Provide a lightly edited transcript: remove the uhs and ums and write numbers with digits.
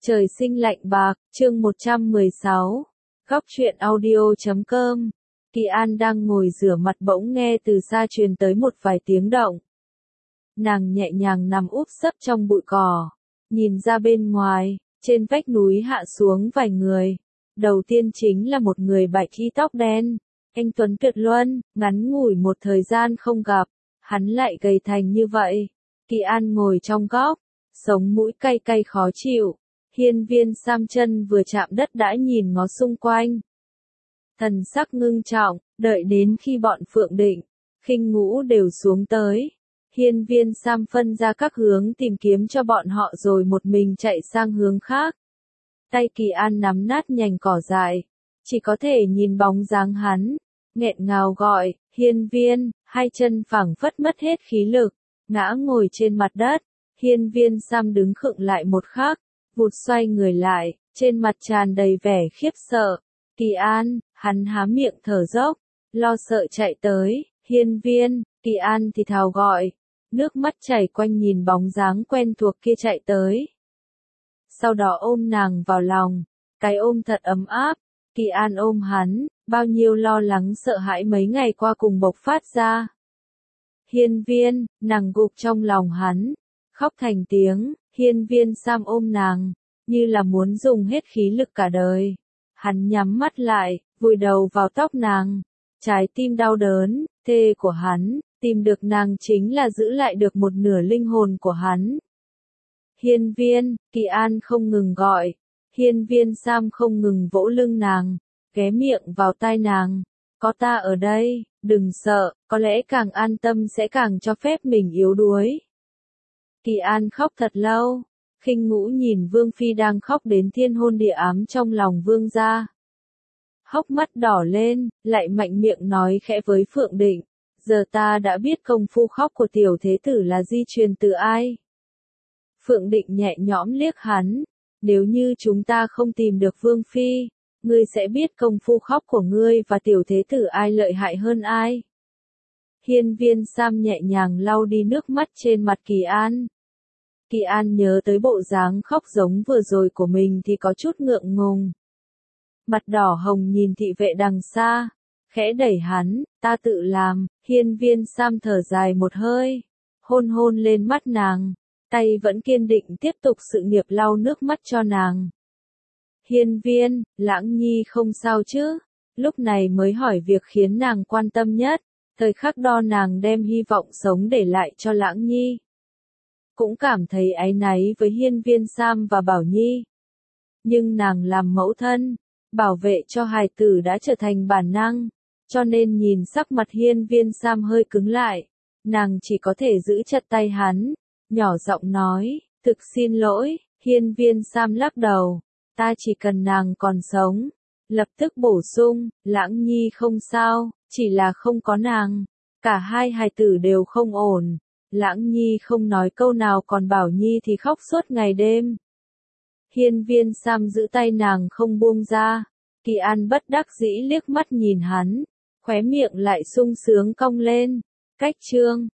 Trời sinh lạnh bạc, chương 116. Góc truyện audio.com. Kỳ An đang ngồi rửa mặt bỗng nghe từ xa truyền tới một vài tiếng động. Nàng nhẹ nhàng nằm úp sấp trong bụi cỏ, nhìn ra bên ngoài, trên vách núi hạ xuống vài người. Đầu tiên chính là một người bạch y tóc đen, anh tuấn tuyệt luân, ngắn ngủi một thời gian không gặp, hắn lại gầy thành như vậy. Kỳ An ngồi trong góc, sống mũi cay cay khó chịu. Hiên Viên Sam chân vừa chạm đất đã nhìn ngó xung quanh. Thần sắc ngưng trọng, đợi đến khi bọn Phượng Định, Khinh Ngũ đều xuống tới. Hiên Viên Sam phân ra các hướng tìm kiếm cho bọn họ rồi một mình chạy sang hướng khác. Tay Kỳ An nắm nát nhành cỏ dại, chỉ có thể nhìn bóng dáng hắn, nghẹn ngào gọi, Hiên Viên, hai chân phảng phất mất hết khí lực, ngã ngồi trên mặt đất. Hiên Viên Sam đứng khựng lại một khắc, vụt xoay người lại, trên mặt tràn đầy vẻ khiếp sợ. Kỳ An, hắn há miệng thở dốc, lo sợ chạy tới, Hiên Viên, Kỳ An thì thào gọi, nước mắt chảy quanh nhìn bóng dáng quen thuộc kia chạy tới. Sau đó ôm nàng vào lòng, cái ôm thật ấm áp, Kỳ An ôm hắn, bao nhiêu lo lắng sợ hãi mấy ngày qua cùng bộc phát ra. Hiên Viên, nàng gục trong lòng hắn, khóc thành tiếng. Hiên Viên Sam ôm nàng, như là muốn dùng hết khí lực cả đời. Hắn nhắm mắt lại, vùi đầu vào tóc nàng. Trái tim đau đớn, thê của hắn, tìm được nàng chính là giữ lại được một nửa linh hồn của hắn. Hiên Viên, Kỳ An không ngừng gọi. Hiên Viên Sam không ngừng vỗ lưng nàng, ghé miệng vào tai nàng. Có ta ở đây, đừng sợ, có lẽ càng an tâm sẽ càng cho phép mình yếu đuối. Kỳ An khóc thật lâu, Khinh Ngũ nhìn Vương Phi đang khóc đến thiên hôn địa ám trong lòng Vương gia. Hốc mắt đỏ lên, lại mạnh miệng nói khẽ với Phượng Định, giờ ta đã biết công phu khóc của tiểu thế tử là di truyền từ ai. Phượng Định nhẹ nhõm liếc hắn, nếu như chúng ta không tìm được Vương Phi, ngươi sẽ biết công phu khóc của ngươi và tiểu thế tử ai lợi hại hơn ai. Hiên Viên Sam nhẹ nhàng lau đi nước mắt trên mặt Kỳ An. Kỳ An nhớ tới bộ dáng khóc giống vừa rồi của mình thì có chút ngượng ngùng. Mặt đỏ hồng nhìn thị vệ đằng xa, khẽ đẩy hắn, ta tự làm. Hiên Viên Sam thở dài một hơi, hôn hôn lên mắt nàng, tay vẫn kiên định tiếp tục sự nghiệp lau nước mắt cho nàng. Hiên Viên, Lãng Nhi không sao chứ? Lúc này mới hỏi việc khiến nàng quan tâm nhất. Thời khắc đo nàng đem hy vọng sống để lại cho Lãng Nhi. Cũng cảm thấy áy náy với Hiên Viên Sam và Bảo Nhi. Nhưng nàng làm mẫu thân, bảo vệ cho hài tử đã trở thành bản năng, cho nên nhìn sắc mặt Hiên Viên Sam hơi cứng lại, nàng chỉ có thể giữ chặt tay hắn, nhỏ giọng nói, thực xin lỗi. Hiên Viên Sam lắc đầu, ta chỉ cần nàng còn sống. Lập tức bổ sung, Lãng Nhi không sao, chỉ là không có nàng, cả hai hài tử đều không ổn. Lãng Nhi không nói câu nào còn Bảo Nhi thì khóc suốt ngày đêm. Hiên Viên Sam giữ tay nàng không buông ra. Kỳ An bất đắc dĩ liếc mắt nhìn hắn, khóe miệng lại sung sướng cong lên. Cách chương